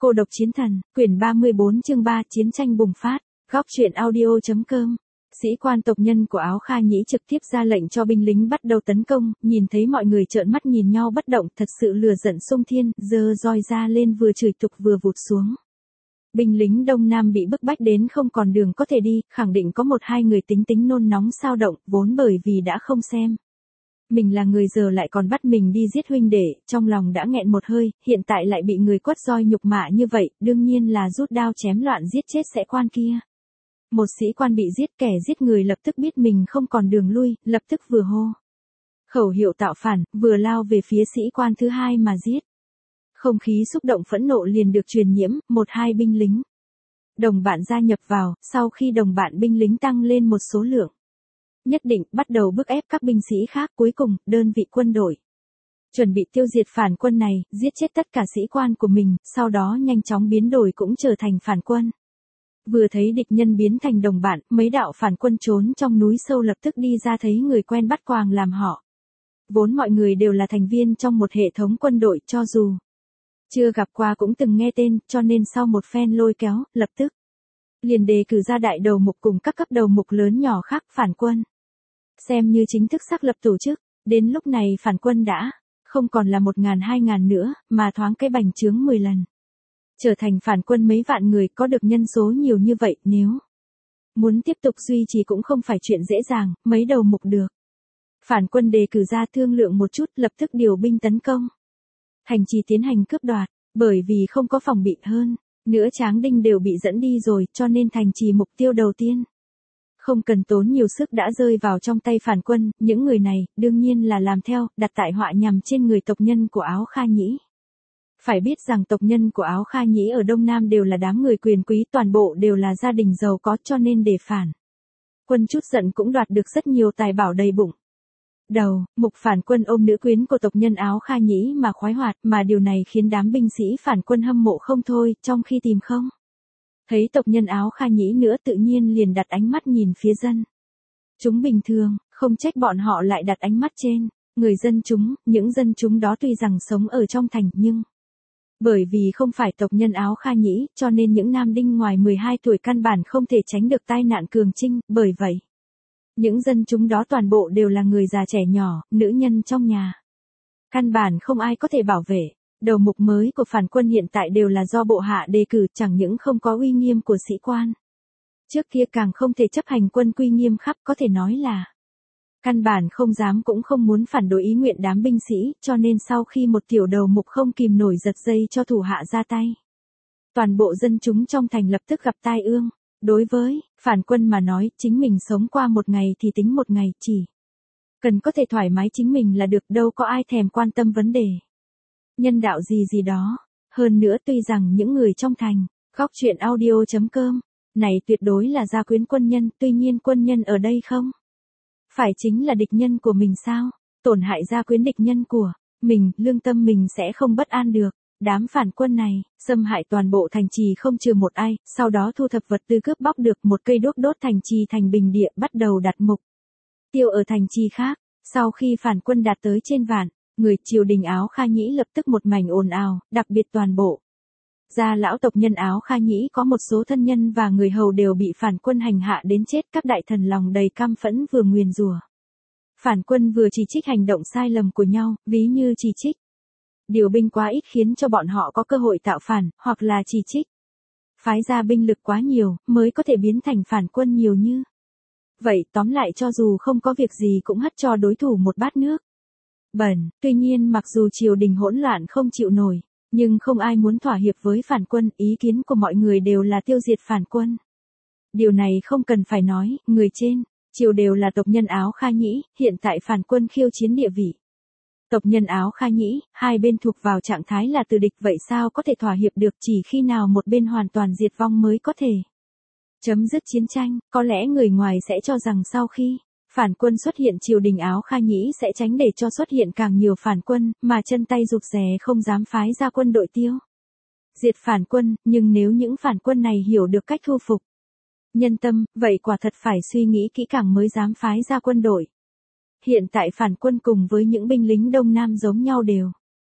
Cô độc chiến thần, quyển 34 chương 3 chiến tranh bùng phát, góc truyện audio.com. Sĩ quan tộc nhân của Áo Kha Nhĩ trực tiếp ra lệnh cho binh lính bắt đầu tấn công, nhìn thấy mọi người trợn mắt nhìn nhau bất động, thật sự lửa giận xung thiên, giơ roi ra lên vừa chửi tục vừa vụt xuống. Binh lính Đông Nam bị bức bách đến không còn đường có thể đi, khẳng định có một hai người tính nôn nóng xao động, vốn bởi vì đã không xem mình là người giờ lại còn bắt mình đi giết huynh đệ, trong lòng đã nghẹn một hơi, hiện tại lại bị người quất roi nhục mạ như vậy, đương nhiên là rút đao chém loạn giết chết sĩ quan kia. Một sĩ quan bị giết, kẻ giết người lập tức biết mình không còn đường lui, lập tức vừa hô khẩu hiệu tạo phản, vừa lao về phía sĩ quan thứ hai mà giết. Không khí xúc động phẫn nộ liền được truyền nhiễm, một hai binh lính đồng bạn gia nhập vào, sau khi đồng bạn binh lính tăng lên một số lượng nhất định, bắt đầu bức ép các binh sĩ khác, cuối cùng, đơn vị quân đội chuẩn bị tiêu diệt phản quân này, giết chết tất cả sĩ quan của mình, sau đó nhanh chóng biến đổi cũng trở thành phản quân. Vừa thấy địch nhân biến thành đồng bạn, mấy đạo phản quân trốn trong núi sâu lập tức đi ra thấy người quen bắt quàng làm họ. Vốn mọi người đều là thành viên trong một hệ thống quân đội, cho dù chưa gặp qua cũng từng nghe tên, cho nên sau một phen lôi kéo, lập tức liền đề cử ra đại đầu mục cùng các cấp đầu mục lớn nhỏ khác phản quân. Xem như chính thức xác lập tổ chức, đến lúc này phản quân đã không còn là 1.000-2.000 nữa, mà thoáng cái bành trướng 10 lần. Trở thành phản quân mấy vạn người, có được nhân số nhiều như vậy, nếu muốn tiếp tục duy trì cũng không phải chuyện dễ dàng, mấy đầu mục được phản quân đề cử ra thương lượng một chút, lập tức điều binh tấn công thành trì tiến hành cướp đoạt, bởi vì không có phòng bị hơn nữa Tráng Đinh đều bị dẫn đi rồi, cho nên thành trì mục tiêu đầu tiên không cần tốn nhiều sức đã rơi vào trong tay phản quân, những người này, đương nhiên là làm theo, đặt tại họa nhằm trên người tộc nhân của Áo Kha Nhĩ. Phải biết rằng tộc nhân của Áo Kha Nhĩ ở Đông Nam đều là đám người quyền quý, toàn bộ đều là gia đình giàu có, cho nên để phản quân chút giận cũng đoạt được rất nhiều tài bảo đầy bụng. Đầu, mục phản quân ôm nữ quyến của tộc nhân Áo Kha Nhĩ mà khoái hoạt, mà điều này khiến đám binh sĩ phản quân hâm mộ không thôi, trong khi tìm không thấy tộc nhân Áo Kha Nhĩ nữa, tự nhiên liền đặt ánh mắt nhìn phía dân chúng bình thường, không trách bọn họ lại đặt ánh mắt trên người dân chúng. Những dân chúng đó tuy rằng sống ở trong thành, nhưng bởi vì không phải tộc nhân Áo Kha Nhĩ, cho nên những nam đinh ngoài 12 tuổi căn bản không thể tránh được tai nạn cường trinh, bởi vậy những dân chúng đó toàn bộ đều là người già trẻ nhỏ, nữ nhân trong nhà. Căn bản không ai có thể bảo vệ. Đầu mục mới của phản quân hiện tại đều là do bộ hạ đề cử, chẳng những không có uy nghiêm của sĩ quan trước kia, càng không thể chấp hành quân quy nghiêm khắc, có thể nói là căn bản không dám cũng không muốn phản đối ý nguyện đám binh sĩ, cho nên sau khi một tiểu đầu mục không kìm nổi giật dây cho thủ hạ ra tay, toàn bộ dân chúng trong thành lập tức gặp tai ương. Đối với phản quân mà nói, chính mình sống qua một ngày thì tính một ngày, chỉ cần có thể thoải mái chính mình là được, đâu có ai thèm quan tâm vấn đề nhân đạo gì đó. Hơn nữa tuy rằng những người trong thành, góc truyện audio.com này tuyệt đối là gia quyến quân nhân, tuy nhiên quân nhân ở đây không phải chính là địch nhân của mình sao? Tổn hại gia quyến địch nhân của mình, lương tâm mình sẽ không bất an được. Đám phản quân này xâm hại toàn bộ thành trì không trừ một ai, sau đó thu thập vật tư, cướp bóc được một cây đuốc đốt thành trì thành bình địa, bắt đầu đặt mục tiêu ở thành trì khác. Sau khi phản quân đạt tới trên vạn người, triều đình Áo Kha Nhĩ lập tức một mảnh ồn ào, đặc biệt toàn bộ gia lão tộc nhân Áo Kha Nhĩ có một số thân nhân và người hầu đều bị phản quân hành hạ đến chết. Các đại thần lòng đầy căm phẫn, vừa nguyền rủa phản quân vừa chỉ trích hành động sai lầm của nhau, ví như chỉ trích điều binh quá ít khiến cho bọn họ có cơ hội tạo phản, hoặc là chỉ trích phái ra binh lực quá nhiều mới có thể biến thành phản quân nhiều như vậy. Tóm lại, cho dù không có việc gì cũng hất cho đối thủ một bát nước bẩn. Tuy nhiên mặc dù triều đình hỗn loạn không chịu nổi, nhưng không ai muốn thỏa hiệp với phản quân, ý kiến của mọi người đều là tiêu diệt phản quân. Điều này không cần phải nói, người trên triều đều là tộc nhân Áo Kha Nhĩ, hiện tại phản quân khiêu chiến địa vị tộc nhân Áo Kha Nhĩ, hai bên thuộc vào trạng thái là từ địch, vậy sao có thể thỏa hiệp được? Chỉ khi nào một bên hoàn toàn diệt vong mới có thể chấm dứt chiến tranh. Có lẽ người ngoài sẽ cho rằng sau khi phản quân xuất hiện, triều đình Áo Kha Nhĩ sẽ tránh để cho xuất hiện càng nhiều phản quân, mà chân tay rụt rè không dám phái ra quân đội tiêu diệt phản quân. Nhưng nếu những phản quân này hiểu được cách thu phục nhân tâm, vậy quả thật phải suy nghĩ kỹ càng mới dám phái ra quân đội. Hiện tại phản quân cùng với những binh lính Đông Nam giống nhau, đều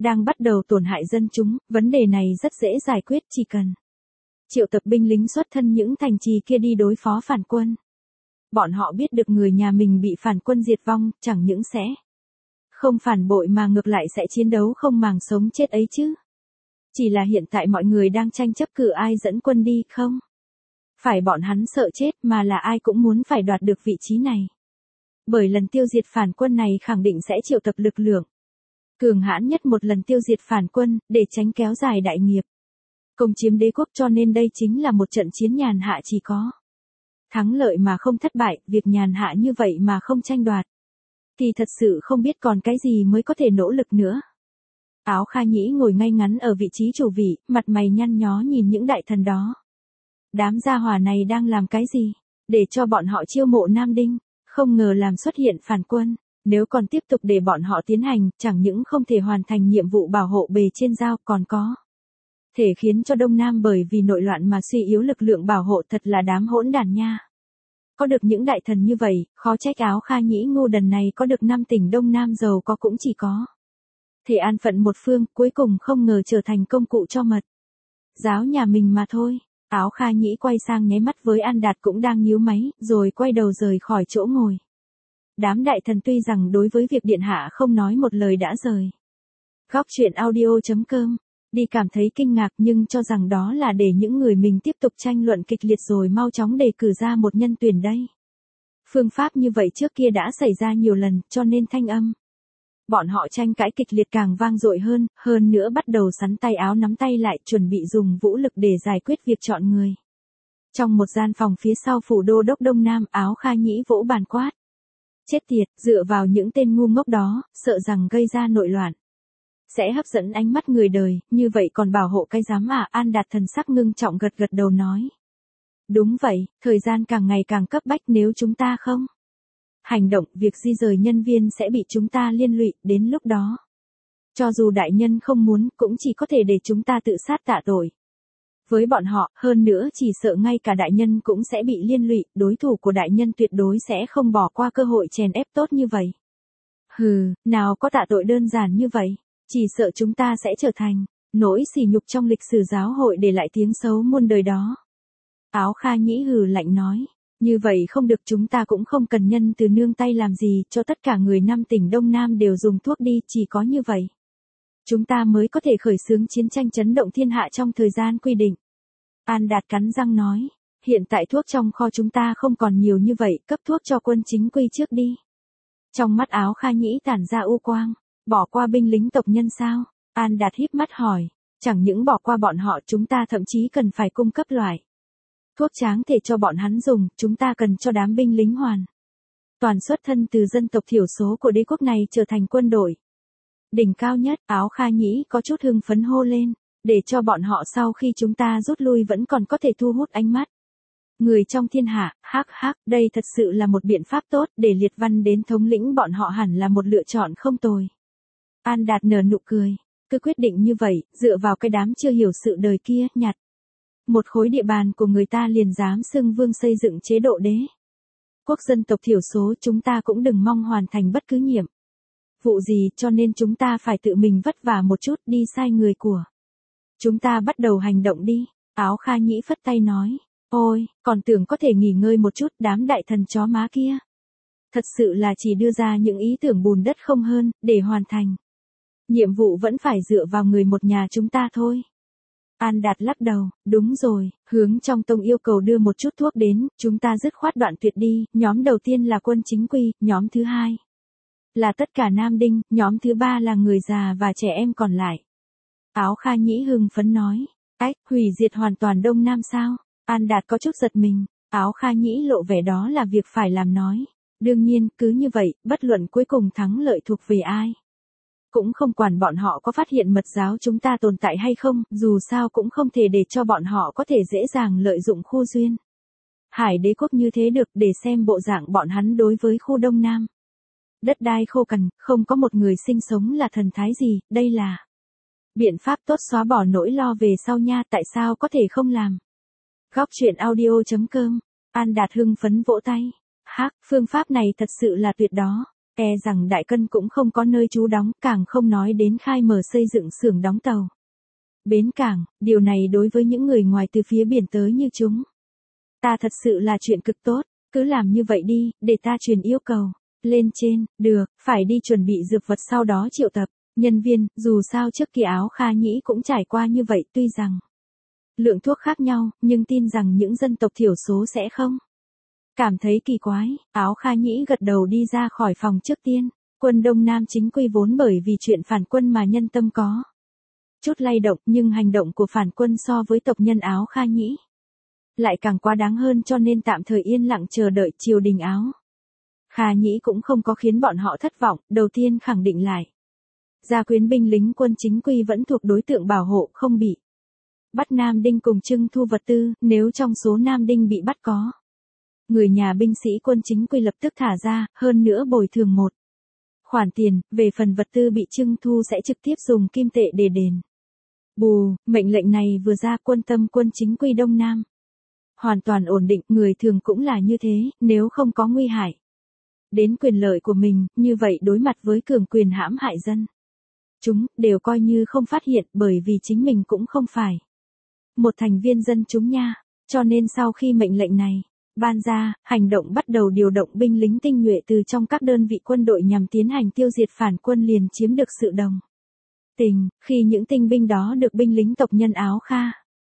đang bắt đầu tổn hại dân chúng, vấn đề này rất dễ giải quyết chỉ cần triệu tập binh lính xuất thân những thành trì kia đi đối phó phản quân. Bọn họ biết được người nhà mình bị phản quân diệt vong, chẳng những sẽ không phản bội mà ngược lại sẽ chiến đấu không màng sống chết ấy chứ. Chỉ là hiện tại mọi người đang tranh chấp cử ai dẫn quân đi không? Phải bọn hắn sợ chết mà là ai cũng muốn phải đoạt được vị trí này. Bởi lần tiêu diệt phản quân này khẳng định sẽ triệu tập lực lượng cường hãn nhất một lần tiêu diệt phản quân, để tránh kéo dài đại nghiệp công chiếm đế quốc, cho nên đây chính là một trận chiến nhàn hạ chỉ có thắng lợi mà không thất bại, việc nhàn hạ như vậy mà không tranh đoạt thì thật sự không biết còn cái gì mới có thể nỗ lực nữa. Áo Kha Nhĩ ngồi ngay ngắn ở vị trí chủ vị, mặt mày nhăn nhó nhìn những đại thần đó. Đám gia hỏa này đang làm cái gì? Để cho bọn họ chiêu mộ Nam Đinh, không ngờ làm xuất hiện phản quân. Nếu còn tiếp tục để bọn họ tiến hành, chẳng những không thể hoàn thành nhiệm vụ bảo hộ bề trên giao, còn có thể khiến cho Đông Nam bởi vì nội loạn mà suy yếu lực lượng bảo hộ, thật là đám hỗn đản nha. Có được những đại thần như vậy, khó trách Áo Kha Nhĩ ngu đần này có được 5 tỉnh Đông Nam giàu có cũng chỉ có thể an phận một phương, cuối cùng không ngờ trở thành công cụ cho mật giáo nhà mình mà thôi. Áo Kha Nhĩ quay sang nháy mắt với An Đạt cũng đang nhíu máy, rồi quay đầu rời khỏi chỗ ngồi. Đám đại thần tuy rằng đối với việc điện hạ không nói một lời đã rời góc truyện audio.com đi cảm thấy kinh ngạc, nhưng cho rằng đó là để những người mình tiếp tục tranh luận kịch liệt rồi mau chóng đề cử ra một nhân tuyển đây. Phương pháp như vậy trước kia đã xảy ra nhiều lần, cho nên thanh âm bọn họ tranh cãi kịch liệt càng vang dội hơn nữa bắt đầu sắn tay áo nắm tay lại, chuẩn bị dùng vũ lực để giải quyết việc chọn người. Trong một gian phòng phía sau phủ đô đốc Đông Nam, Áo Kha Nhĩ vỗ bàn quát: chết tiệt, dựa vào những tên ngu ngốc đó, sợ rằng gây ra nội loạn sẽ hấp dẫn ánh mắt người đời, như vậy còn bảo hộ cái dám à? An Đạt thần sắc ngưng trọng gật gật đầu nói: đúng vậy, thời gian càng ngày càng cấp bách, nếu chúng ta không hành động, việc di rời nhân viên sẽ bị chúng ta liên lụy, đến lúc đó cho dù đại nhân không muốn, cũng chỉ có thể để chúng ta tự sát tạ tội với bọn họ, hơn nữa chỉ sợ ngay cả đại nhân cũng sẽ bị liên lụy, đối thủ của đại nhân tuyệt đối sẽ không bỏ qua cơ hội chèn ép tốt như vậy. Hừ, nào có tạ tội đơn giản như vậy, chỉ sợ chúng ta sẽ trở thành nỗi sỉ nhục trong lịch sử giáo hội, để lại tiếng xấu muôn đời đó. Áo Kha Nhĩ hừ lạnh nói: như vậy không được, chúng ta cũng không cần nhân từ nương tay làm gì, cho tất cả người 5 tỉnh Đông Nam đều dùng thuốc đi, chỉ có như vậy chúng ta mới có thể khởi xướng chiến tranh chấn động thiên hạ trong thời gian quy định. An Đạt cắn răng nói: hiện tại thuốc trong kho chúng ta không còn nhiều như vậy, cấp thuốc cho quân chính quy trước đi. Trong mắt Áo Kha Nhĩ tản ra u quang: bỏ qua binh lính tộc nhân sao? An Đạt híp mắt hỏi: chẳng những bỏ qua bọn họ, chúng ta thậm chí cần phải cung cấp loại thuốc tráng thể cho bọn hắn dùng, chúng ta cần cho đám binh lính hoàn toàn xuất thân từ dân tộc thiểu số của đế quốc này trở thành quân đội đỉnh cao nhất. Áo Kha Nhĩ có chút hưng phấn hô lên: để cho bọn họ sau khi chúng ta rút lui vẫn còn có thể thu hút ánh mắt người trong thiên hạ. Đây thật sự là một biện pháp tốt, để liệt văn đến thống lĩnh bọn họ hẳn là một lựa chọn không tồi. An Đạt nở nụ cười: cứ quyết định như vậy, dựa vào cái đám chưa hiểu sự đời kia, nhặt một khối địa bàn của người ta liền dám xưng vương xây dựng chế độ đế quốc dân tộc thiểu số, chúng ta cũng đừng mong hoàn thành bất cứ nhiệm vụ gì, cho nên chúng ta phải tự mình vất vả một chút, đi sai người của chúng ta bắt đầu hành động đi. Áo Kha Nhĩ phất tay nói: ôi, còn tưởng có thể nghỉ ngơi một chút, đám đại thần chó má kia thật sự là chỉ đưa ra những ý tưởng bùn đất không hơn, để hoàn thành nhiệm vụ vẫn phải dựa vào người một nhà chúng ta thôi. An Đạt lắc đầu: đúng rồi, hướng trong tông yêu cầu đưa một chút thuốc đến, chúng ta dứt khoát đoạn tuyệt đi, nhóm đầu tiên là quân chính quy, nhóm thứ hai là tất cả Nam Đinh, nhóm thứ ba là người già và trẻ em còn lại. Áo Kha Nhĩ hưng phấn nói: ách, hủy diệt hoàn toàn Đông Nam sao? An Đạt có chút giật mình. Áo Kha Nhĩ lộ vẻ đó là việc phải làm nói: đương nhiên, cứ như vậy, bất luận cuối cùng thắng lợi thuộc về ai, cũng không quản bọn họ có phát hiện mật giáo chúng ta tồn tại hay không, dù sao cũng không thể để cho bọn họ có thể dễ dàng lợi dụng khu duyên hải đế quốc như thế được, để xem bộ dạng bọn hắn đối với khu Đông Nam. Đất đai khô cằn, không có một người sinh sống là thần thái gì, đây là biện pháp tốt xóa bỏ nỗi lo về sau nha, tại sao có thể không làm? Góc truyện audio.com. An Đạt hưng phấn vỗ tay: phương pháp này thật sự là tuyệt đó. E rằng Đại Cân cũng không có nơi trú đóng, càng không nói đến khai mở xây dựng xưởng đóng tàu. Bến cảng, điều này đối với những người ngoài từ phía biển tới như chúng ta thật sự là chuyện cực tốt, cứ làm như vậy đi, để ta truyền yêu cầu lên trên, được, phải đi chuẩn bị dược vật sau đó triệu tập nhân viên, dù sao trước kia Áo Kha Nhĩ cũng trải qua như vậy, tuy rằng lượng thuốc khác nhau, nhưng tin rằng những dân tộc thiểu số sẽ không cảm thấy kỳ quái. Áo Kha Nhĩ gật đầu đi ra khỏi phòng trước tiên. Quân Đông Nam chính quy vốn bởi vì chuyện phản quân mà nhân tâm có chút lay động, nhưng hành động của phản quân so với tộc nhân Áo Kha Nhĩ lại càng quá đáng hơn, cho nên tạm thời yên lặng chờ đợi triều đình Áo Kha Nhĩ cũng không có khiến bọn họ thất vọng. Đầu tiên khẳng định lại, gia quyến binh lính quân chính quy vẫn thuộc đối tượng bảo hộ, không bị bắt Nam Đinh cùng trưng thu vật tư. Nếu trong số Nam Đinh bị bắt có người nhà binh sĩ quân chính quy lập tức thả ra, hơn nữa bồi thường một khoản tiền. Về phần vật tư bị trưng thu sẽ trực tiếp dùng kim tệ để đền bù. Mệnh lệnh này vừa ra, quân tâm quân chính quy Đông Nam hoàn toàn ổn định. Người thường cũng là như thế, nếu không có nguy hại đến quyền lợi của mình, như vậy đối mặt với cường quyền hãm hại dân chúng, đều coi như không phát hiện, bởi vì chính mình cũng không phải một thành viên dân chúng nha. Cho nên sau khi mệnh lệnh này ban ra, hành động bắt đầu điều động binh lính tinh nhuệ từ trong các đơn vị quân đội nhằm tiến hành tiêu diệt phản quân liền chiếm được sự đồng tình. Khi những tinh binh đó được binh lính tộc nhân Áo Kha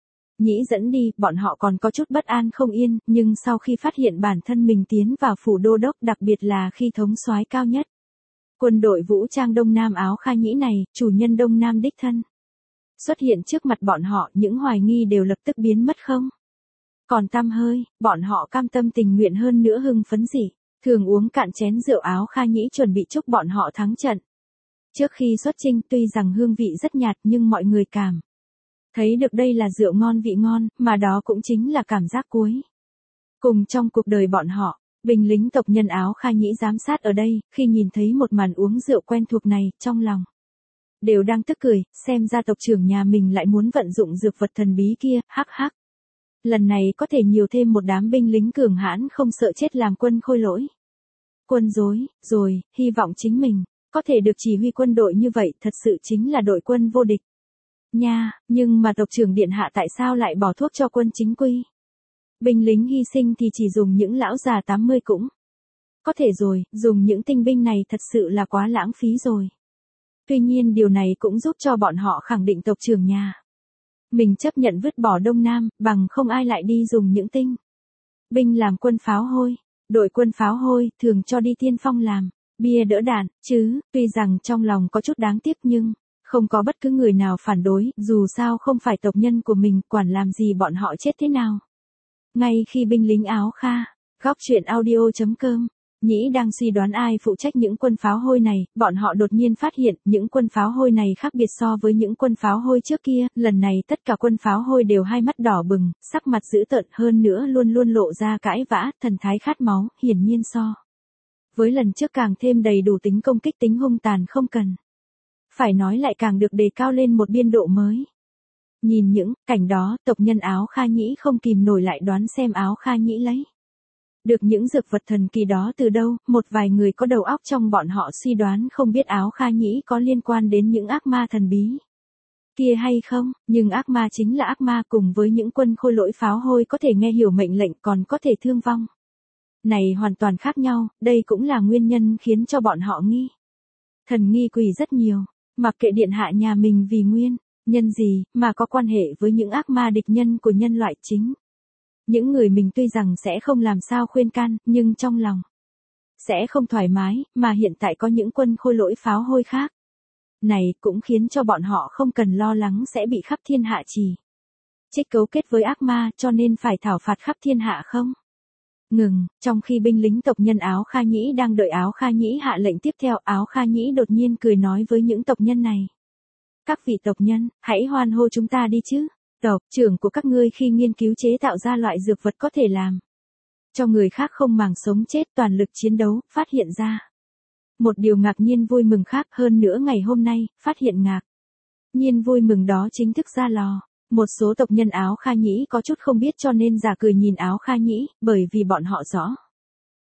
Nhĩ dẫn đi, bọn họ còn có chút bất an không yên, nhưng sau khi phát hiện bản thân mình tiến vào phủ đô đốc, đặc biệt là khi thống soái cao nhất quân đội vũ trang Đông Nam Áo Kha Nhĩ này, chủ nhân Đông Nam đích thân xuất hiện trước mặt bọn họ, những hoài nghi đều lập tức biến mất không còn tăm hơi. Bọn họ cam tâm tình nguyện, hơn nữa hưng phấn dị thường uống cạn chén rượu. Áo Kha Nhĩ chuẩn bị chúc bọn họ thắng trận. Trước khi xuất chinh, tuy rằng hương vị rất nhạt, nhưng mọi người cảm thấy được đây là rượu ngon vị ngon, mà đó cũng chính là cảm giác cuối cùng trong cuộc đời bọn họ. Binh lính tộc nhân Áo Kha Nhĩ giám sát ở đây, khi nhìn thấy một màn uống rượu quen thuộc này, trong lòng đều đang tức cười, xem ra tộc trưởng nhà mình lại muốn vận dụng dược vật thần bí kia, hắc hắc. Lần này có thể nhiều thêm một đám binh lính cường hãn không sợ chết làm quân khôi lỗi. Quân rối, rồi, hy vọng chính mình có thể được chỉ huy quân đội như vậy, thật sự chính là đội quân vô địch nha. Nhưng mà tộc trưởng điện hạ tại sao lại bỏ thuốc cho quân chính quy? Binh lính hy sinh thì chỉ dùng những lão già 80 cũng có thể rồi, dùng những tinh binh này thật sự là quá lãng phí rồi. Tuy nhiên điều này cũng giúp cho bọn họ khẳng định tộc trưởng nhà mình chấp nhận vứt bỏ Đông Nam, bằng không ai lại đi dùng những tinh binh làm quân pháo hôi. Đội quân pháo hôi thường cho đi tiên phong làm bia đỡ đạn, chứ. Tuy rằng trong lòng có chút đáng tiếc, nhưng không có bất cứ người nào phản đối, dù sao không phải tộc nhân của mình, quản làm gì bọn họ chết thế nào. Ngay khi binh lính Áo Kha, góc truyện audio.com, Nhĩ đang suy đoán ai phụ trách những quân pháo hôi này, bọn họ đột nhiên phát hiện, những quân pháo hôi này khác biệt so với những quân pháo hôi trước kia. Lần này tất cả quân pháo hôi đều hai mắt đỏ bừng, sắc mặt dữ tợn, hơn nữa luôn luôn lộ ra cãi vã, thần thái khát máu, hiển nhiên so với lần trước càng thêm đầy đủ tính công kích, tính hung tàn không cần phải nói, lại càng được đề cao lên một biên độ mới. Nhìn những cảnh đó, tộc nhân Áo Kha Nhĩ không kìm nổi lại đoán xem Áo Kha Nhĩ lấy được những dược vật thần kỳ đó từ đâu. Một vài người có đầu óc trong bọn họ suy đoán không biết Áo Kha Nhĩ có liên quan đến những ác ma thần bí kia hay không, nhưng ác ma chính là ác ma, cùng với những quân khôi lỗi pháo hôi có thể nghe hiểu mệnh lệnh còn có thể thương vong này hoàn toàn khác nhau. Đây cũng là nguyên nhân khiến cho bọn họ nghi thần nghi quỷ rất nhiều. Mặc kệ điện hạ nhà mình vì nguyên nhân gì mà có quan hệ với những ác ma địch nhân của nhân loại, chính những người mình tuy rằng sẽ không làm sao khuyên can, nhưng trong lòng sẽ không thoải mái, mà hiện tại có những quân khôi lỗi pháo hôi khác này cũng khiến cho bọn họ không cần lo lắng sẽ bị khắp thiên hạ chỉ trích cấu kết với ác ma, cho nên phải thảo phạt khắp thiên hạ không ngừng. Trong khi binh lính tộc nhân Áo Kha Nhĩ đang đợi Áo Kha Nhĩ hạ lệnh tiếp theo, Áo Kha Nhĩ đột nhiên cười nói với những tộc nhân này: các vị tộc nhân, hãy hoan hô chúng ta đi chứ. Tộc trưởng của các ngươi khi nghiên cứu chế tạo ra loại dược vật có thể làm cho người khác không màng sống chết, toàn lực chiến đấu, phát hiện ra một điều ngạc nhiên vui mừng khác. Hơn nữa ngày hôm nay, phát hiện ngạc nhiên vui mừng đó chính thức ra lò. Một số tộc nhân Áo Kha Nhĩ có chút không biết, cho nên giả cười nhìn Áo Kha Nhĩ, bởi vì bọn họ rõ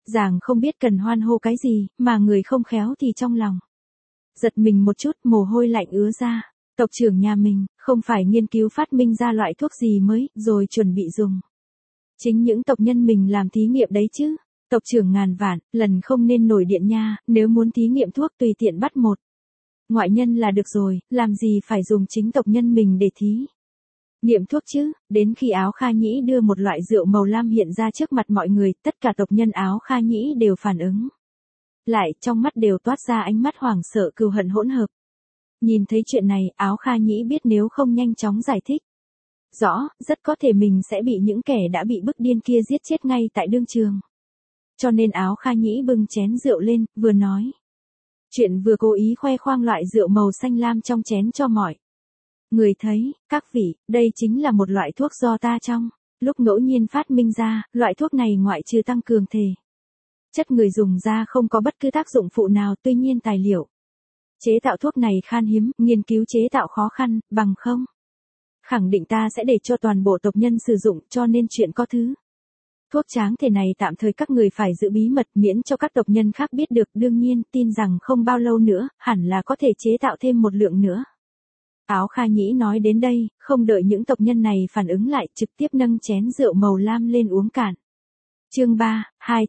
Giàng không biết cần hoan hô cái gì, mà người không khéo thì trong lòng. Giật mình một chút, mồ hôi lạnh ứa ra. Tộc trưởng nhà mình, không phải nghiên cứu phát minh ra loại thuốc gì mới, rồi chuẩn bị dùng. Chính những tộc nhân mình làm thí nghiệm đấy chứ. Tộc trưởng ngàn vạn, lần không nên nổi điện nha, nếu muốn thí nghiệm thuốc tùy tiện bắt một ngoại nhân là được rồi, làm gì phải dùng chính tộc nhân mình để thí nghiệm thuốc chứ. Đến khi Áo Kha Nhĩ đưa một loại rượu màu lam hiện ra trước mặt mọi người, tất cả tộc nhân Áo Kha Nhĩ đều phản ứng lại, trong mắt đều toát ra ánh mắt hoảng sợ cừu hận hỗn hợp. Nhìn thấy chuyện này, Áo Kha Nhĩ biết nếu không nhanh chóng giải thích rõ, rất có thể mình sẽ bị những kẻ đã bị bức điên kia giết chết ngay tại đương trường. Cho nên Áo Kha Nhĩ bưng chén rượu lên, vừa nói chuyện vừa cố ý khoe khoang loại rượu màu xanh lam trong chén cho mọi người thấy. Các vị, đây chính là một loại thuốc do ta trong lúc ngẫu nhiên phát minh ra, loại thuốc này ngoại trừ tăng cường thể chất người dùng ra không có bất cứ tác dụng phụ nào, tuy nhiên tài liệu chế tạo thuốc này khan hiếm, nghiên cứu chế tạo khó khăn, bằng không khẳng định ta sẽ để cho toàn bộ tộc nhân sử dụng, cho nên chuyện có thứ thuốc tráng thể này tạm thời các người phải giữ bí mật, miễn cho các tộc nhân khác biết được. Đương nhiên, tin rằng không bao lâu nữa, hẳn là có thể chế tạo thêm một lượng nữa. Áo Kha Nhĩ nói đến đây, không đợi những tộc nhân này phản ứng lại, trực tiếp nâng chén rượu màu lam lên uống cạn. Chương 3,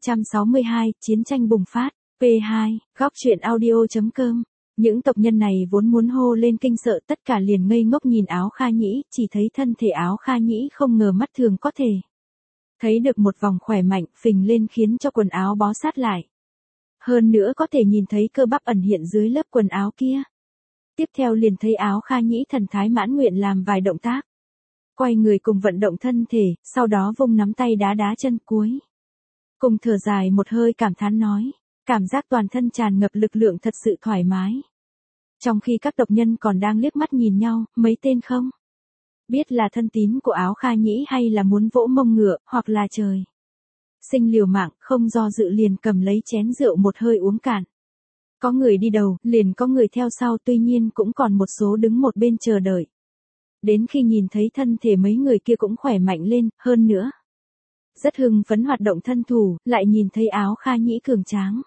262, Chiến tranh bùng phát. P2, góc truyện audio.com. Những tộc nhân này vốn muốn hô lên kinh sợ, tất cả liền ngây ngốc nhìn Áo Kha Nhĩ, chỉ thấy thân thể Áo Kha Nhĩ không ngờ mắt thường có thể thấy được một vòng khỏe mạnh phình lên khiến cho quần áo bó sát lại. Hơn nữa có thể nhìn thấy cơ bắp ẩn hiện dưới lớp quần áo kia. Tiếp theo liền thấy Áo Kha Nhĩ thần thái mãn nguyện làm vài động tác. Quay người cùng vận động thân thể, sau đó vung nắm tay đá đá chân cuối. Cùng thở dài một hơi cảm thán nói, cảm giác toàn thân tràn ngập lực lượng thật sự thoải mái. Trong khi các tộc nhân còn đang liếc mắt nhìn nhau, mấy tên không biết là thân tín của Áo Kha Nhĩ hay là muốn vỗ mông ngựa, hoặc là trời sinh liều mạng, không do dự liền cầm lấy chén rượu một hơi uống cạn. Có người đi đầu, liền có người theo sau, tuy nhiên cũng còn một số đứng một bên chờ đợi. Đến khi nhìn thấy thân thể mấy người kia cũng khỏe mạnh lên, hơn nữa rất hưng phấn hoạt động thân thủ, lại nhìn thấy Áo Kha Nhĩ cường tráng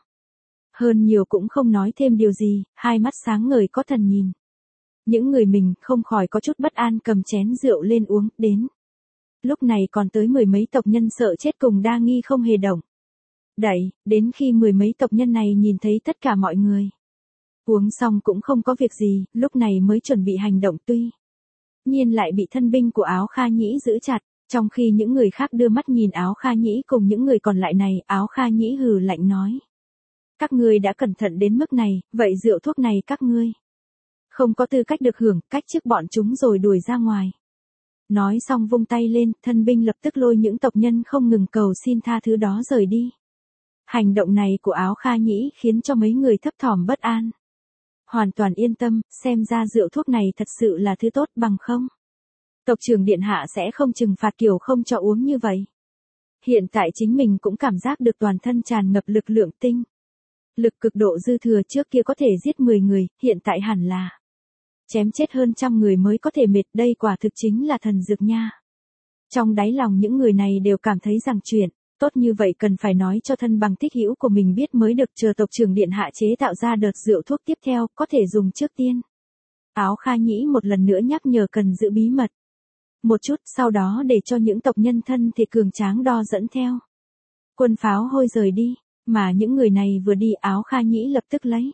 hơn nhiều cũng không nói thêm điều gì, hai mắt sáng ngời có thần nhìn. Những người mình không khỏi có chút bất an, cầm chén rượu lên uống. Đến lúc này còn tới mười mấy tộc nhân sợ chết cùng đa nghi không hề động đậy, đến khi mười mấy tộc nhân này nhìn thấy tất cả mọi người uống xong cũng không có việc gì, lúc này mới chuẩn bị hành động, tuy nhiên lại bị thân binh của Áo Kha Nhĩ giữ chặt. Trong khi những người khác đưa mắt nhìn Áo Kha Nhĩ cùng những người còn lại này, Áo Kha Nhĩ hừ lạnh nói, các ngươi đã cẩn thận đến mức này, vậy rượu thuốc này các ngươi không có tư cách được hưởng, cách trước bọn chúng rồi đuổi ra ngoài. Nói xong vung tay lên, thân binh lập tức lôi những tộc nhân không ngừng cầu xin tha thứ đó rời đi. Hành động này của Áo Kha Nhĩ khiến cho mấy người thấp thỏm bất an. Hoàn toàn yên tâm, xem ra rượu thuốc này thật sự là thứ tốt, bằng không tộc trưởng điện hạ sẽ không trừng phạt kiểu không cho uống như vậy. Hiện tại chính mình cũng cảm giác được toàn thân tràn ngập lực lượng tinh lực cực độ dư thừa, trước kia có thể giết 10 người, hiện tại hẳn là chém chết hơn 100 người mới có thể mệt, đây quả thực chính là thần dược nha. Trong đáy lòng những người này đều cảm thấy rằng chuyện tốt như vậy cần phải nói cho thân bằng thích hữu của mình biết mới được, chờ tộc trưởng điện hạ chế tạo ra đợt rượu thuốc tiếp theo, có thể dùng trước tiên. Áo Kha Nhĩ một lần nữa nhắc nhở cần giữ bí mật một chút, sau đó để cho những tộc nhân thân thể cường tráng đo dẫn theo quân pháo hôi rời đi. Mà những người này vừa đi, Áo Kha Nhĩ lập tức lấy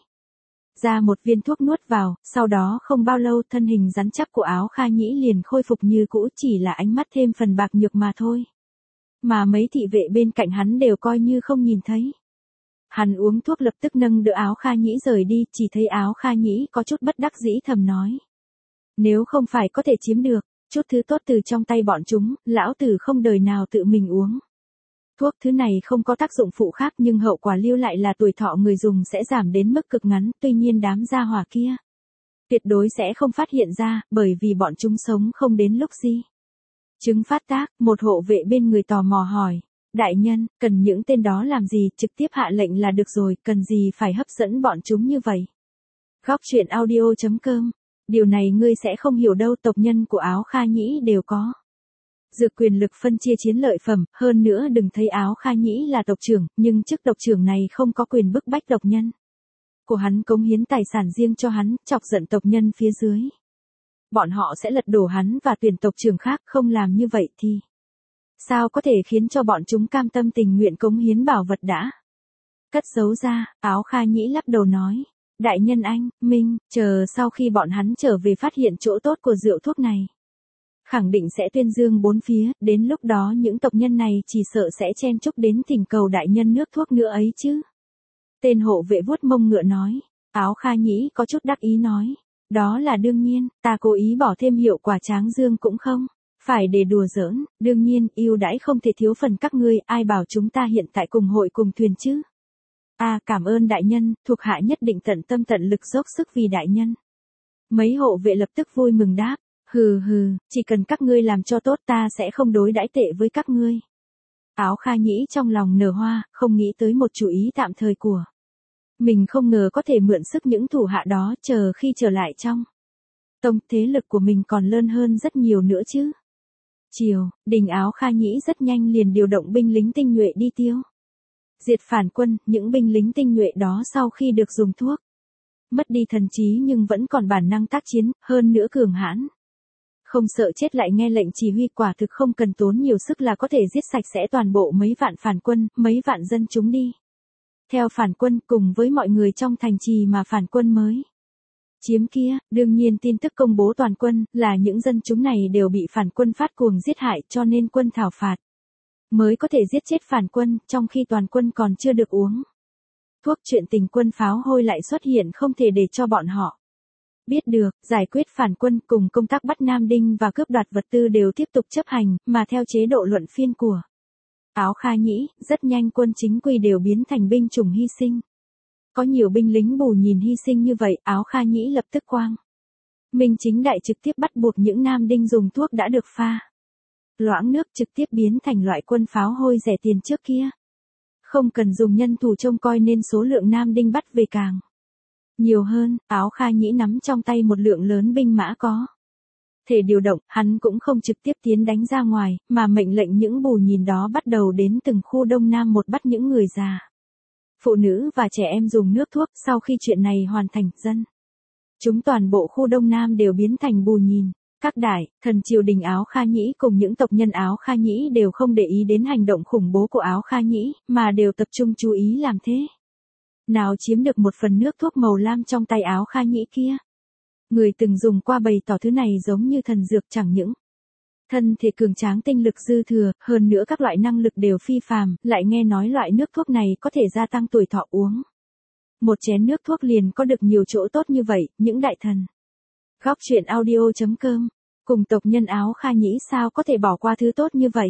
ra một viên thuốc nuốt vào, sau đó không bao lâu thân hình rắn chắc của Áo Kha Nhĩ liền khôi phục như cũ, chỉ là ánh mắt thêm phần bạc nhược mà thôi. Mà mấy thị vệ bên cạnh hắn đều coi như không nhìn thấy. Hắn uống thuốc lập tức nâng đỡ Áo Kha Nhĩ rời đi, chỉ thấy Áo Kha Nhĩ có chút bất đắc dĩ thầm nói, nếu không phải có thể chiếm được chút thứ tốt từ trong tay bọn chúng, lão tử không đời nào tự mình uống. Thuốc thứ này không có tác dụng phụ khác, nhưng hậu quả lưu lại là tuổi thọ người dùng sẽ giảm đến mức cực ngắn, tuy nhiên đám gia hỏa kia tuyệt đối sẽ không phát hiện ra, bởi vì bọn chúng sống không đến lúc gì chứng phát tác. Một hộ vệ bên người tò mò hỏi, đại nhân, cần những tên đó làm gì, trực tiếp hạ lệnh là được rồi, cần gì phải hấp dẫn bọn chúng như vậy. Góc truyện audio.com. Điều này ngươi sẽ không hiểu đâu, tộc nhân của Áo Kha Nhĩ đều có Dược quyền lực phân chia chiến lợi phẩm, hơn nữa đừng thấy Áo Kha Nhĩ là tộc trưởng, nhưng chức tộc trưởng này không có quyền bức bách tộc nhân. Của hắn cống hiến tài sản riêng cho hắn, chọc giận tộc nhân phía dưới. Bọn họ sẽ lật đổ hắn và tuyển tộc trưởng khác, không làm như vậy thì sao có thể khiến cho bọn chúng cam tâm tình nguyện cống hiến bảo vật đã. Cất giấu ra, Áo Kha Nhĩ lắc đầu nói. Đại nhân anh, Minh, chờ sau khi bọn hắn trở về phát hiện chỗ tốt của rượu thuốc này. Khẳng định sẽ tuyên dương bốn phía, đến lúc đó những tộc nhân này chỉ sợ sẽ chen chúc đến thỉnh cầu đại nhân nước thuốc nữa ấy chứ. Tên hộ vệ vuốt mông ngựa nói. Áo Kha Nhĩ có chút đắc ý nói. Đó là đương nhiên, ta cố ý bỏ thêm hiệu quả tráng dương cũng không. Phải để đùa giỡn, đương nhiên, ưu đãi không thể thiếu phần các ngươi, ai bảo chúng ta hiện tại cùng hội cùng thuyền chứ. Cảm ơn đại nhân, thuộc hạ nhất định tận tâm tận lực dốc sức vì đại nhân. Mấy hộ vệ lập tức vui mừng đáp. Hừ, chỉ cần các ngươi làm cho tốt ta sẽ không đối đãi tệ với các ngươi. Áo Kha Nhĩ trong lòng nở hoa, không nghĩ tới một chủ ý tạm thời của mình, không ngờ có thể mượn sức những thủ hạ đó, chờ khi trở lại trong tông, thế lực của mình còn lớn hơn rất nhiều nữa chứ. Chiều, đình Áo Kha Nhĩ rất nhanh liền điều động binh lính tinh nhuệ đi tiêu diệt phản quân. Những binh lính tinh nhuệ đó sau khi được dùng thuốc mất đi thần trí nhưng vẫn còn bản năng tác chiến, hơn nữa cường hãn. Không sợ chết lại nghe lệnh chỉ huy, quả thực không cần tốn nhiều sức là có thể giết sạch sẽ toàn bộ mấy vạn phản quân, mấy vạn dân chúng đi. Theo phản quân cùng với mọi người trong thành trì mà phản quân mới chiếm kia, đương nhiên tin tức công bố toàn quân là những dân chúng này đều bị phản quân phát cuồng giết hại, cho nên quân thảo phạt mới có thể giết chết phản quân, trong khi toàn quân còn chưa được uống thuốc. Chuyện tình quân pháo hôi lại xuất hiện, không thể để cho bọn họ biết được. Giải quyết phản quân cùng công tác bắt Nam Đinh và cướp đoạt vật tư đều tiếp tục chấp hành, mà theo chế độ luận phiên của Áo Kha Nhĩ, rất nhanh quân chính quy đều biến thành binh chủng hy sinh. Có nhiều binh lính bù nhìn hy sinh như vậy, Áo Kha Nhĩ lập tức quang minh chính đại trực tiếp bắt buộc những Nam Đinh dùng thuốc đã được pha loãng nước, trực tiếp biến thành loại quân pháo hôi rẻ tiền trước kia. Không cần dùng nhân thủ trông coi nên số lượng Nam Đinh bắt về càng nhiều hơn. Áo Kha Nhĩ nắm trong tay một lượng lớn binh mã có thể điều động, hắn cũng không trực tiếp tiến đánh ra ngoài, mà mệnh lệnh những bù nhìn đó bắt đầu đến từng khu Đông Nam một bắt những người già, phụ nữ và trẻ em dùng nước thuốc. Sau khi chuyện này hoàn thành, dân chúng toàn bộ khu Đông Nam đều biến thành bù nhìn. Các đại thần triều đình Áo Kha Nhĩ cùng những tộc nhân Áo Kha Nhĩ đều không để ý đến hành động khủng bố của Áo Kha Nhĩ, mà đều tập trung chú ý làm thế nào chiếm được một phần nước thuốc màu lam trong tay Áo Kha Nhĩ kia. Người từng dùng qua bày tỏ thứ này giống như thần dược, chẳng những thân thể cường tráng, tinh lực dư thừa, hơn nữa các loại năng lực đều phi phàm, lại nghe nói loại nước thuốc này có thể gia tăng tuổi thọ, uống một chén nước thuốc liền có được nhiều chỗ tốt như vậy. Những đại thần Góc truyện audio.com cùng tộc nhân Áo Kha Nhĩ sao có thể bỏ qua thứ tốt như vậy.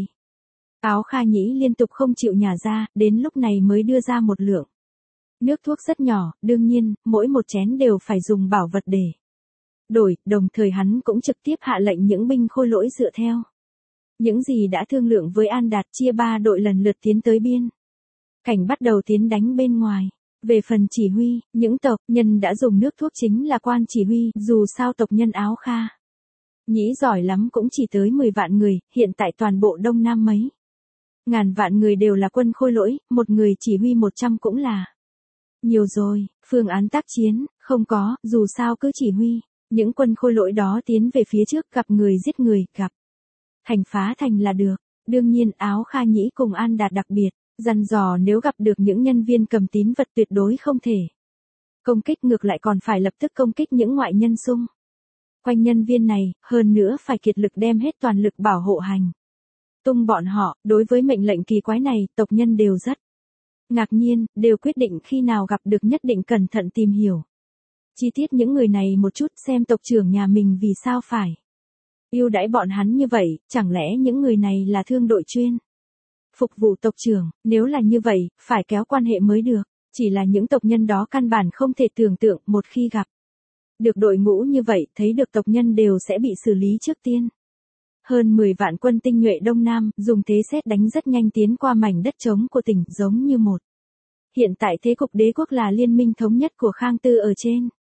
Áo Kha Nhĩ liên tục không chịu nhả ra, đến lúc này mới đưa ra một lượng nước thuốc rất nhỏ, đương nhiên, mỗi một chén đều phải dùng bảo vật để đổi, đồng thời hắn cũng trực tiếp hạ lệnh những binh khôi lỗi dựa theo những gì đã thương lượng với An Đạt, chia 3 đội lần lượt tiến tới biên cảnh bắt đầu tiến đánh bên ngoài. Về phần chỉ huy, những tộc nhân đã dùng nước thuốc chính là quan chỉ huy, dù sao tộc nhân Áo Kha Nhĩ giỏi lắm cũng chỉ tới 10 vạn người, hiện tại toàn bộ Đông Nam mấy ngàn vạn người đều là quân khôi lỗi, một người chỉ huy 100 cũng là nhiều rồi. Phương án tác chiến, không có, dù sao cứ chỉ huy những quân khôi lỗi đó tiến về phía trước, gặp người giết người, gặp thành phá thành là được. Đương nhiên Áo Kha Nhĩ cùng An Đạt đặc biệt dặn dò nếu gặp được những nhân viên cầm tín vật tuyệt đối không thể công kích, ngược lại còn phải lập tức công kích những ngoại nhân xung quanh nhân viên này, hơn nữa phải kiệt lực đem hết toàn lực bảo hộ hành tung bọn họ. Đối với mệnh lệnh kỳ quái này, tộc nhân đều rất ngạc nhiên, đều quyết định khi nào gặp được nhất định cẩn thận tìm hiểu chi tiết những người này một chút, xem tộc trưởng nhà mình vì sao phải ưu đãi bọn hắn như vậy, chẳng lẽ những người này là thương đội chuyên phục vụ tộc trưởng. Nếu là như vậy, phải kéo quan hệ mới được. Chỉ là những tộc nhân đó căn bản không thể tưởng tượng, một khi gặp được đội ngũ như vậy, thấy được tộc nhân đều sẽ bị xử lý trước tiên. Hơn 10 vạn quân tinh nhuệ Đông Nam, dùng thế sét đánh rất nhanh tiến qua mảnh đất trống của tỉnh, giống như một. Hiện tại thế cục đế quốc là liên minh thống nhất của Khang Tư ở trên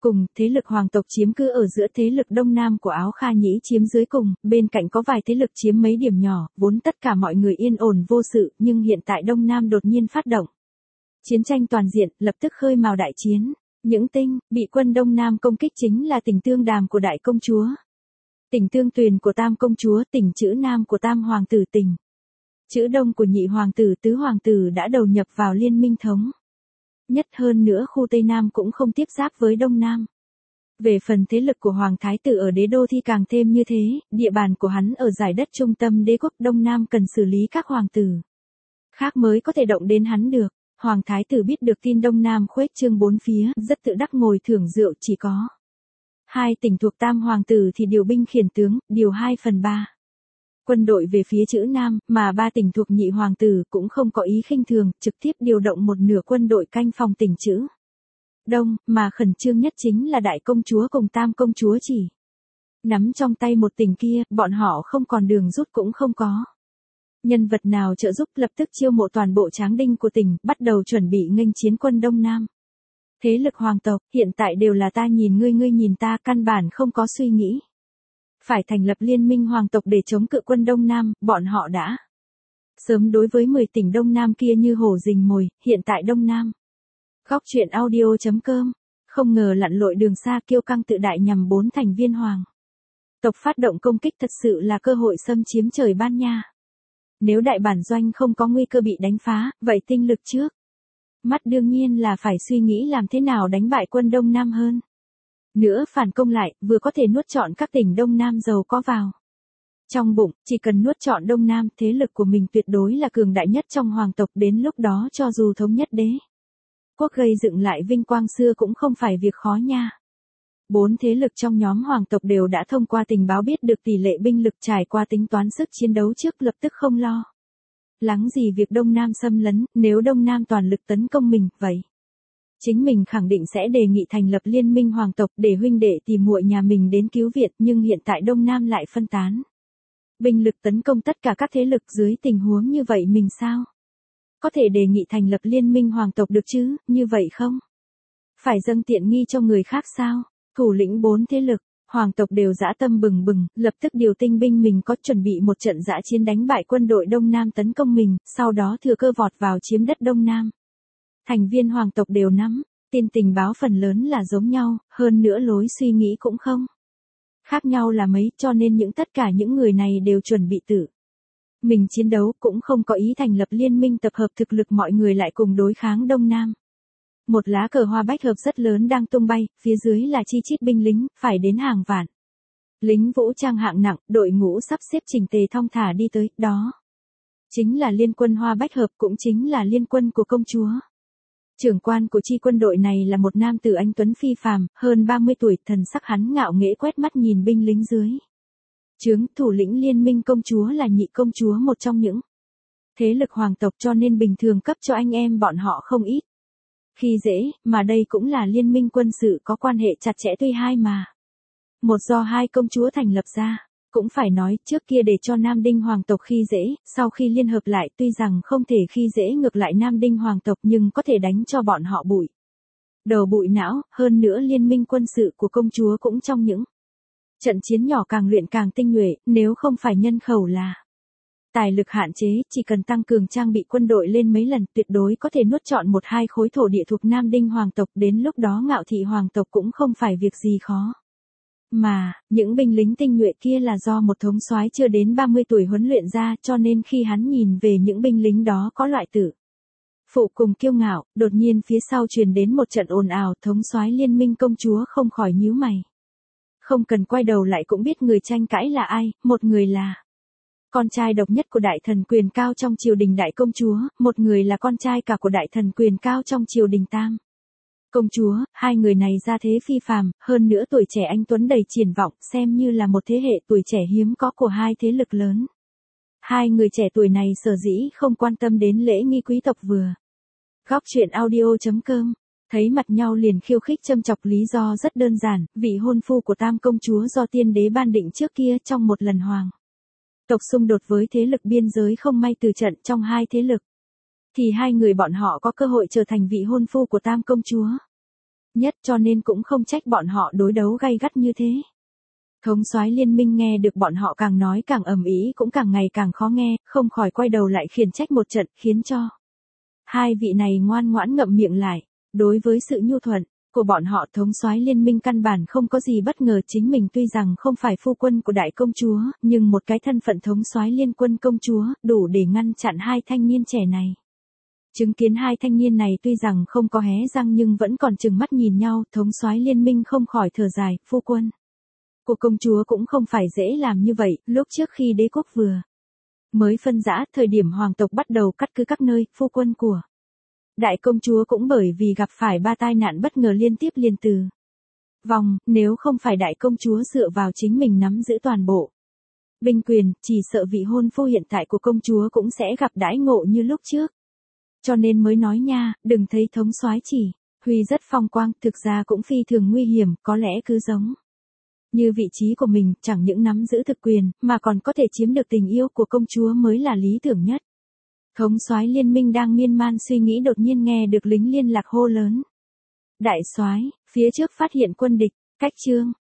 Cùng, thế lực hoàng tộc chiếm cứ ở giữa, thế lực Đông Nam của Áo Kha Nhĩ chiếm dưới cùng, bên cạnh có vài thế lực chiếm mấy điểm nhỏ, vốn tất cả mọi người yên ổn vô sự, nhưng hiện tại Đông Nam đột nhiên phát động. Chiến tranh toàn diện, lập tức khơi mào đại chiến. Những tinh, bị quân Đông Nam công kích chính là tỉnh Tương Đàm của Đại Công Chúa, tỉnh Tương Tuyền của Tam Công Chúa, tỉnh Chữ Nam của Tam Hoàng tử, tỉnh Chữ Đông của Nhị Hoàng tử, Tứ Hoàng tử đã đầu nhập vào liên minh thống nhất, hơn nữa khu Tây Nam cũng không tiếp giáp với Đông Nam. Về phần thế lực của Hoàng Thái tử ở đế đô thì càng thêm như thế, địa bàn của hắn ở giải đất trung tâm đế quốc Đông Nam cần xử lý các hoàng tử khác mới có thể động đến hắn được. Hoàng Thái tử biết được tin Đông Nam khuếch trương bốn phía, rất tự đắc ngồi thưởng rượu, chỉ có hai tỉnh thuộc Tam Hoàng tử thì điều binh khiển tướng, điều 2/3 quân đội về phía Chữ Nam, mà 3 tỉnh thuộc Nhị Hoàng tử cũng không có ý khinh thường, trực tiếp điều động một nửa quân đội canh phòng tỉnh Chữ Đông, mà khẩn trương nhất chính là Đại Công Chúa cùng Tam Công Chúa chỉ nắm trong tay một tỉnh kia, bọn họ không còn đường rút cũng không có nhân vật nào trợ giúp, lập tức chiêu mộ toàn bộ tráng đinh của tỉnh, bắt đầu chuẩn bị nghênh chiến quân Đông Nam. Thế lực hoàng tộc, hiện tại đều là ta nhìn ngươi, ngươi nhìn ta, căn bản không có suy nghĩ phải thành lập liên minh hoàng tộc để chống cự quân Đông Nam, bọn họ đã sớm đối với 10 tỉnh Đông Nam kia như hổ rình mồi, hiện tại Đông Nam. Góc truyện audio.com, không ngờ lặn lội đường xa, kiêu căng tự đại nhằm 4 thành viên hoàng tộc phát động công kích, thật sự là cơ hội xâm chiếm trời ban nha. Nếu đại bản doanh không có nguy cơ bị đánh phá, vậy tinh lực trước mắt đương nhiên là phải suy nghĩ làm thế nào đánh bại quân Đông Nam hơn. Nữa phản công lại, vừa có thể nuốt trọn các tỉnh Đông Nam giàu có vào trong bụng, chỉ cần nuốt trọn Đông Nam, thế lực của mình tuyệt đối là cường đại nhất trong hoàng tộc, đến lúc đó cho dù thống nhất đế quốc gây dựng lại vinh quang xưa cũng không phải việc khó nha. 4 thế lực trong nhóm hoàng tộc đều đã thông qua tình báo biết được tỷ lệ binh lực, trải qua tính toán sức chiến đấu trước, lập tức không lo lắng gì việc Đông Nam xâm lấn, nếu Đông Nam toàn lực tấn công mình, vậy chính mình khẳng định sẽ đề nghị thành lập liên minh hoàng tộc để huynh đệ tìm muội nhà mình đến cứu viện, nhưng hiện tại Đông Nam lại phân tán binh lực tấn công tất cả các thế lực, dưới tình huống như vậy mình sao có thể đề nghị thành lập liên minh hoàng tộc được chứ, như vậy không phải dâng tiện nghi cho người khác sao? Thủ lĩnh 4 thế lực, hoàng tộc đều dã tâm bừng bừng, lập tức điều tinh binh mình có, chuẩn bị một trận dã chiến đánh bại quân đội Đông Nam tấn công mình, sau đó thừa cơ vọt vào chiếm đất Đông Nam. Thành viên hoàng tộc đều nắm tin tình báo, phần lớn là giống nhau, hơn nữa lối suy nghĩ cũng không khác nhau là mấy, cho nên tất cả những người này đều chuẩn bị tự mình chiến đấu, cũng không có ý thành lập liên minh tập hợp thực lực mọi người lại cùng đối kháng Đông Nam. Một lá cờ hoa bách hợp rất lớn đang tung bay, phía dưới là chi chít binh lính, phải đến hàng vạn lính vũ trang hạng nặng, đội ngũ sắp xếp chỉnh tề thong thả đi tới, đó chính là liên quân hoa bách hợp, cũng chính là liên quân của công chúa. Trưởng quan của chi quân đội này là một nam tử anh tuấn phi phàm, hơn 30 tuổi, thần sắc hắn ngạo nghễ quét mắt nhìn binh lính dưới trướng. Thủ lĩnh liên minh công chúa là Nhị Công Chúa, một trong những thế lực hoàng tộc, cho nên bình thường cấp cho anh em bọn họ không ít khi dễ, mà đây cũng là liên minh quân sự có quan hệ chặt chẽ, tuy hai mà một do hai công chúa thành lập ra. Cũng phải nói, trước kia để cho Nam Đinh hoàng tộc khi dễ, sau khi liên hợp lại tuy rằng không thể khi dễ ngược lại Nam Đinh hoàng tộc, nhưng có thể đánh cho bọn họ bụi đầu bụi não, hơn nữa liên minh quân sự của công chúa cũng trong những trận chiến nhỏ càng luyện càng tinh nhuệ, nếu không phải nhân khẩu là tài lực hạn chế, chỉ cần tăng cường trang bị quân đội lên mấy lần, tuyệt đối có thể nuốt trọn 1-2 khối thổ địa thuộc Nam Đinh hoàng tộc, đến lúc đó Ngạo Thị hoàng tộc cũng không phải việc gì khó. Mà, những binh lính tinh nhuệ kia là do một thống soái chưa đến 30 tuổi huấn luyện ra, cho nên khi hắn nhìn về những binh lính đó có loại tử phụ cùng kiêu ngạo, đột nhiên phía sau truyền đến một trận ồn ào, thống soái liên minh công chúa không khỏi nhíu mày. Không cần quay đầu lại cũng biết người tranh cãi là ai, một người là con trai độc nhất của đại thần quyền cao trong triều đình Đại Công Chúa, một người là con trai cả của đại thần quyền cao trong triều đình Tam Công Chúa. Hai người này ra thế phi phàm, hơn nữa tuổi trẻ anh tuấn đầy triển vọng, xem như là một thế hệ tuổi trẻ hiếm có của hai thế lực lớn. Hai người trẻ tuổi này sở dĩ không quan tâm đến lễ nghi quý tộc vừa. Góc truyện audio.com, thấy mặt nhau liền khiêu khích châm chọc, lý do rất đơn giản, vị hôn phu của Tam Công Chúa do tiên đế ban định trước kia trong một lần hoàng tộc xung đột với thế lực biên giới không may từ trận trong hai thế lực, thì hai người bọn họ có cơ hội trở thành vị hôn phu của Tam Công Chúa. nhất cho nên cũng không trách bọn họ đối đấu gay gắt như thế. Thống soái liên minh nghe được bọn họ càng nói càng ầm ĩ cũng càng ngày càng khó nghe, không khỏi quay đầu lại khiển trách một trận, khiến cho hai vị này ngoan ngoãn ngậm miệng lại. Đối với sự nhu thuận của bọn họ, thống soái liên minh căn bản không có gì bất ngờ. Chính mình tuy rằng không phải phu quân của đại công chúa, nhưng một cái thân phận thống soái liên quân công chúa, đủ để ngăn chặn hai thanh niên trẻ này. Chứng kiến hai thanh niên này tuy rằng không có hé răng nhưng vẫn còn trừng mắt nhìn nhau, thống soái liên minh không khỏi thở dài, phu quân của công chúa cũng không phải dễ làm như vậy. Lúc trước khi đế quốc vừa mới phân rã, thời điểm hoàng tộc bắt đầu cắt cứ các nơi, phu quân của đại công chúa cũng bởi vì gặp phải 3 tai nạn bất ngờ liên tiếp liền từ vong, nếu không phải đại công chúa dựa vào chính mình nắm giữ toàn bộ binh quyền, chỉ sợ vị hôn phu hiện tại của công chúa cũng sẽ gặp đãi ngộ như lúc trước. Cho nên mới nói nha, đừng thấy thống soái chỉ huy rất phong quang, thực ra cũng phi thường nguy hiểm, có lẽ cứ giống như vị trí của mình, chẳng những nắm giữ thực quyền, mà còn có thể chiếm được tình yêu của công chúa mới là lý tưởng nhất. Thống soái liên minh đang miên man suy nghĩ đột nhiên nghe được lính liên lạc hô lớn. Đại soái, phía trước phát hiện quân địch, cách chương